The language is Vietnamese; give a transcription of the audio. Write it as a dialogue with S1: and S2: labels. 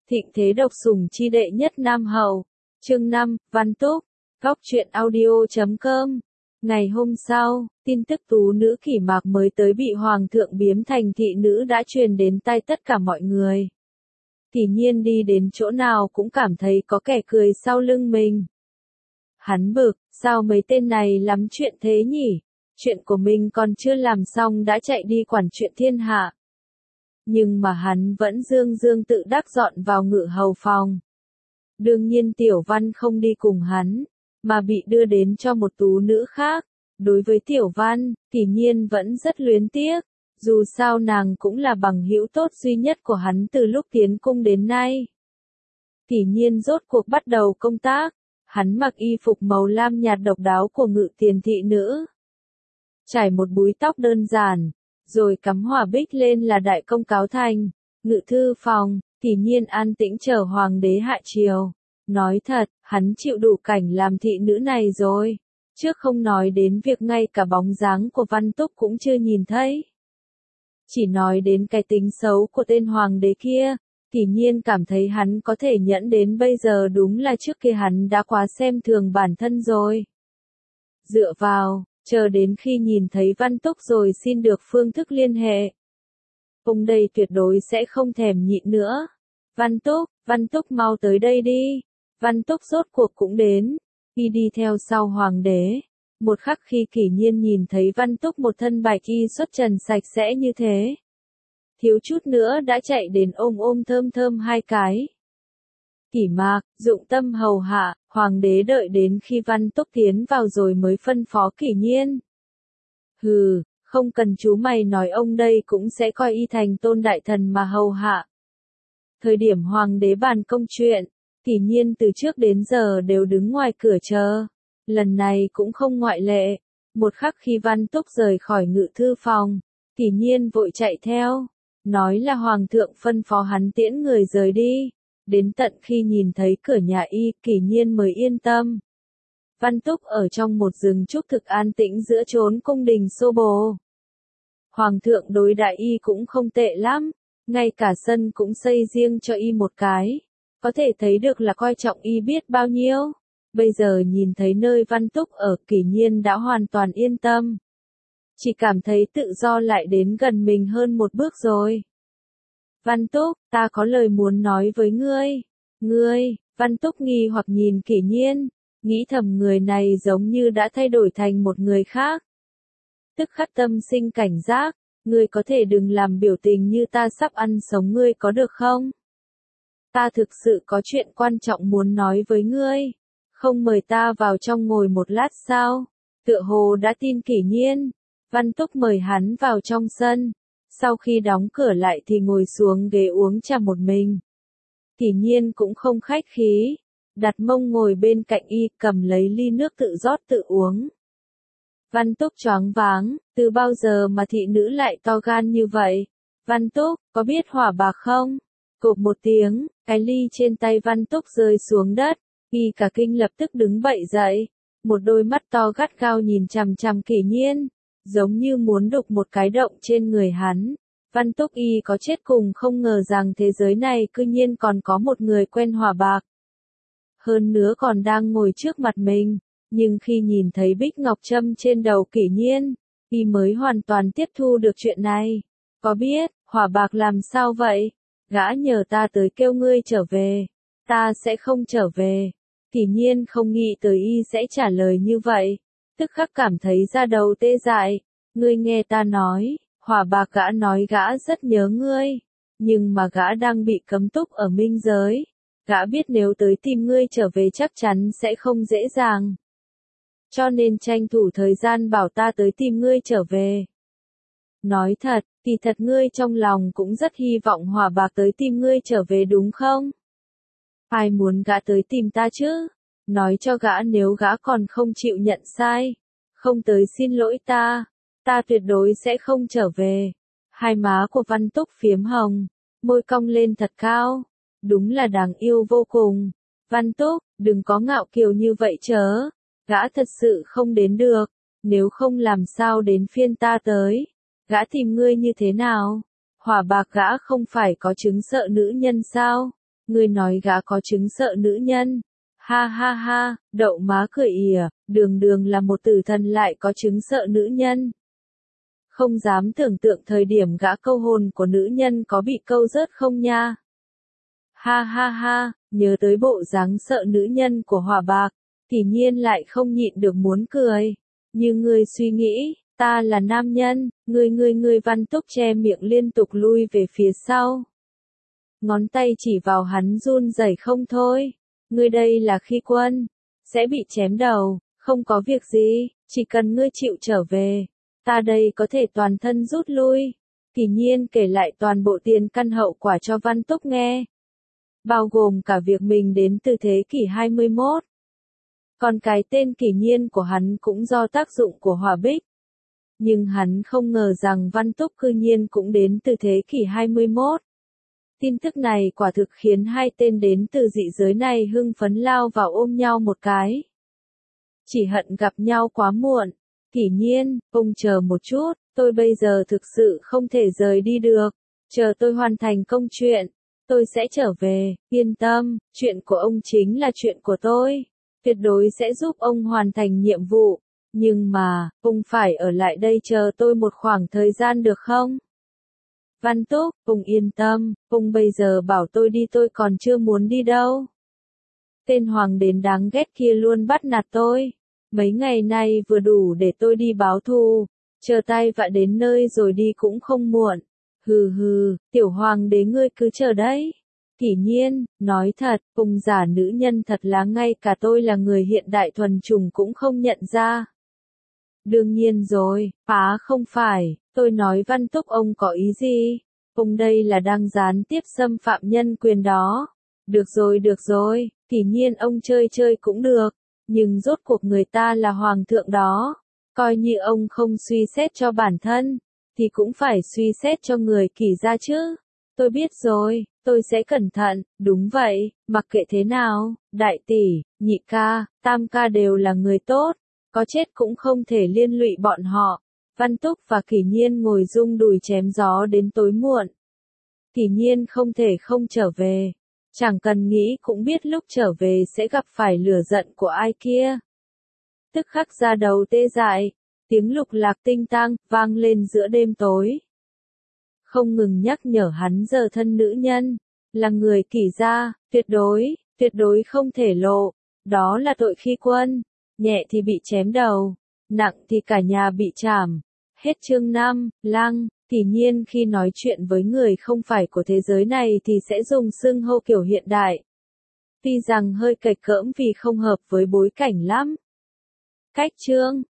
S1: Thịnh thế độc sủng chi đệ nhất Nam Hậu. Chương 5, Văn Túc. Góc truyện audio.com. Ngày hôm sau, tin tức tú nữ Kỷ Mạc mới tới bị Hoàng thượng biếm thành thị nữ đã truyền đến tai tất cả mọi người. Kỷ Nhiên đi đến chỗ nào cũng cảm thấy có kẻ cười sau lưng mình. Hắn bực, sao mấy tên này lắm chuyện thế nhỉ? Chuyện của mình còn chưa làm xong đã chạy đi quản chuyện thiên hạ. Nhưng mà hắn vẫn dương dương tự đắc dọn vào ngự hầu phòng. Đương nhiên Tiểu Văn không đi cùng hắn, mà bị đưa đến cho một tú nữ khác. Đối với Tiểu Văn, Kỷ Nhiên vẫn rất luyến tiếc, dù sao nàng cũng là bằng hữu tốt duy nhất của hắn từ lúc tiến cung đến nay. Kỷ Nhiên rốt cuộc bắt đầu công tác, hắn mặc y phục màu lam nhạt độc đáo của ngự tiền thị nữ. Trải một búi tóc đơn giản, rồi cắm hỏa bích lên là đại công cáo thành. Ngự thư phòng, Kỷ Nhiên an tĩnh chờ hoàng đế hạ triều. Nói thật, hắn chịu đủ cảnh làm thị nữ này rồi. Trước không nói đến việc ngay cả bóng dáng của Văn Túc cũng chưa nhìn thấy. Chỉ nói đến cái tính xấu của tên hoàng đế kia, Kỷ Nhiên cảm thấy hắn có thể nhẫn đến bây giờ đúng là trước kia hắn đã quá xem thường bản thân rồi. Dựa vào, chờ đến khi nhìn thấy Văn Túc rồi xin được phương thức liên hệ. Ông đây tuyệt đối sẽ không thèm nhịn nữa. Văn Túc mau tới đây đi. Văn Túc rốt cuộc cũng đến. Y đi theo sau hoàng đế. Một khắc khi Kỷ Nhiên nhìn thấy Văn Túc một thân bạch y xuất trần sạch sẽ như thế, thiếu chút nữa đã chạy đến ôm thơm thơm hai cái. Kỷ Mạc, dụng tâm hầu hạ, hoàng đế đợi đến khi Văn Túc tiến vào rồi mới phân phó Kỷ Nhiên. Hừ, không cần chú mày nói, ông đây cũng sẽ coi y thành tôn đại thần mà hầu hạ. Thời điểm hoàng đế bàn công chuyện, Kỷ Nhiên từ trước đến giờ đều đứng ngoài cửa chờ. Lần này cũng không ngoại lệ. Một khắc khi Văn Túc rời khỏi ngự thư phòng, Kỷ Nhiên vội chạy theo. Nói là hoàng thượng phân phó hắn tiễn người rời đi. Đến tận khi nhìn thấy cửa nhà y, Kỷ Nhiên mới yên tâm. Văn Túc ở trong một rừng trúc thực an tĩnh giữa chốn cung đình xô bồ. Hoàng thượng đối đại y cũng không tệ lắm, ngay cả sân cũng xây riêng cho y một cái. Có thể thấy được là coi trọng y biết bao nhiêu. Bây giờ nhìn thấy nơi Văn Túc ở, Kỷ Nhiên đã hoàn toàn yên tâm. Chỉ cảm thấy tự do lại đến gần mình hơn một bước rồi. Văn Túc, ta có lời muốn nói với ngươi. Văn Túc nghi hoặc nhìn Kỷ Nhiên, nghĩ thầm người này giống như đã thay đổi thành một người khác. Tức khắc tâm sinh cảnh giác, ngươi có thể đừng làm biểu tình như ta sắp ăn sống ngươi có được không? Ta thực sự có chuyện quan trọng muốn nói với ngươi. Không mời ta vào trong ngồi một lát sao? Tựa hồ đã tin Kỷ Nhiên. Văn Túc mời hắn vào trong sân. Sau khi đóng cửa lại thì ngồi xuống ghế uống trà một mình. Kỷ Nhiên cũng không khách khí. Đặt mông ngồi bên cạnh y, cầm lấy ly nước tự rót tự uống. Văn Túc choáng váng, từ bao giờ mà thị nữ lại to gan như vậy? Văn Túc, có biết hỏa bạc không? Cộp một tiếng, cái ly trên tay Văn Túc rơi xuống đất. Y cả kinh lập tức đứng bậy dậy, một đôi mắt to gắt gao nhìn chằm chằm Kỷ Nhiên, giống như muốn đục một cái động trên người hắn. Văn Túc y có chết cùng không ngờ rằng thế giới này cư nhiên còn có một người quen hỏa bạc. Hơn nữa còn đang ngồi trước mặt mình, nhưng khi nhìn thấy bích ngọc trâm trên đầu Kỷ Nhiên, y mới hoàn toàn tiếp thu được chuyện này. Có biết, hỏa bạc làm sao vậy? Gã nhờ ta tới kêu ngươi trở về. Ta sẽ không trở về. Kỷ Nhiên không nghĩ tới y sẽ trả lời như vậy. Tức khắc cảm thấy da đầu tê dại. Ngươi nghe ta nói, hỏa bạc gã nói gã rất nhớ ngươi. Nhưng mà gã đang bị cấm túc ở minh giới. Gã biết nếu tới tìm ngươi trở về chắc chắn sẽ không dễ dàng. Cho nên tranh thủ thời gian bảo ta tới tìm ngươi trở về. Nói thật, kỳ thật ngươi trong lòng cũng rất hy vọng hỏa bạc tới tìm ngươi trở về đúng không? Ai muốn gã tới tìm ta chứ? Nói cho gã nếu gã còn không chịu nhận sai, không tới xin lỗi ta tuyệt đối sẽ không trở về. Hai má của Văn Túc phiếm hồng, môi cong lên thật cao, đúng là đáng yêu vô cùng. Văn Túc, đừng có ngạo kiều như vậy chớ, gã thật sự không đến được, nếu không làm sao đến phiên ta tới, gã tìm ngươi như thế nào? Hỏa bạc gã không phải có chứng sợ nữ nhân sao? Ngươi nói gã có chứng sợ nữ nhân. Ha ha ha, đậu má cười ỉa, đường đường là một tử thần lại có chứng sợ nữ nhân. Không dám tưởng tượng thời điểm gã câu hồn của nữ nhân có bị câu rớt không nha. Ha ha ha, nhớ tới bộ dáng sợ nữ nhân của Hỏa Bạc, Kỷ Nhiên lại không nhịn được muốn cười. Như ngươi suy nghĩ, ta là nam nhân, ngươi Văn Túc che miệng liên tục lui về phía sau. Ngón tay chỉ vào hắn run rẩy không thôi. Ngươi đây là khi quân, sẽ bị chém đầu, không có việc gì, chỉ cần ngươi chịu trở về, ta đây có thể toàn thân rút lui. Kỷ Nhiên kể lại toàn bộ tiền căn hậu quả cho Văn Túc nghe, bao gồm cả việc mình đến từ thế kỷ 21. Còn cái tên Kỷ Nhiên của hắn cũng do tác dụng của Hỏa Bích. Nhưng hắn không ngờ rằng Văn Túc cư nhiên cũng đến từ thế kỷ 21. Tin tức này quả thực khiến hai tên đến từ dị giới này hưng phấn lao vào ôm nhau một cái. Chỉ hận gặp nhau quá muộn. Kỷ Nhiên, ông chờ một chút, tôi bây giờ thực sự không thể rời đi được. Chờ tôi hoàn thành công chuyện, tôi sẽ trở về, yên tâm, chuyện của ông chính là chuyện của tôi. Tuyệt đối sẽ giúp ông hoàn thành nhiệm vụ. Nhưng mà, ông phải ở lại đây chờ tôi một khoảng thời gian được không? Văn Túc, ông yên tâm, ông bây giờ bảo tôi đi tôi còn chưa muốn đi đâu. Tên hoàng đến đáng ghét kia luôn bắt nạt tôi. Mấy ngày nay vừa đủ để tôi đi báo thù, chờ tai vạ đến nơi rồi đi cũng không muộn. Hừ hừ, tiểu hoàng đế ngươi cứ chờ đấy. Kỷ Nhiên, nói thật, ông giả nữ nhân thật là ngay cả tôi là người hiện đại thuần chủng cũng không nhận ra. Đương nhiên rồi, không phải, tôi nói Văn Túc ông có ý gì? Ông đây là đang gián tiếp xâm phạm nhân quyền đó. Được rồi, Kỷ Nhiên ông chơi chơi cũng được, nhưng rốt cuộc người ta là hoàng thượng đó. Coi như ông không suy xét cho bản thân, thì cũng phải suy xét cho người Kỷ gia chứ. Tôi biết rồi, tôi sẽ cẩn thận, đúng vậy, mặc kệ thế nào, đại tỷ, nhị ca, tam ca đều là người tốt, có chết cũng không thể liên lụy bọn họ. Văn Túc và Kỷ Nhiên ngồi rung đùi chém gió đến tối muộn. Kỷ Nhiên không thể không trở về, chẳng cần nghĩ cũng biết lúc trở về sẽ gặp phải lửa giận của ai kia. Tức khắc ra đầu tê dại, tiếng lục lạc tinh tang vang lên giữa đêm tối. Không ngừng nhắc nhở hắn giờ thân nữ nhân, là người Kỷ gia, tuyệt đối không thể lộ, đó là tội khi quân, nhẹ thì bị chém đầu, nặng thì cả nhà bị trảm. Hết chương 5, Lăng. Kỷ Nhiên khi nói chuyện với người không phải của thế giới này thì sẽ dùng xưng hô kiểu hiện đại. Tuy rằng hơi cạch cỡm vì không hợp với bối cảnh lắm. Cách chương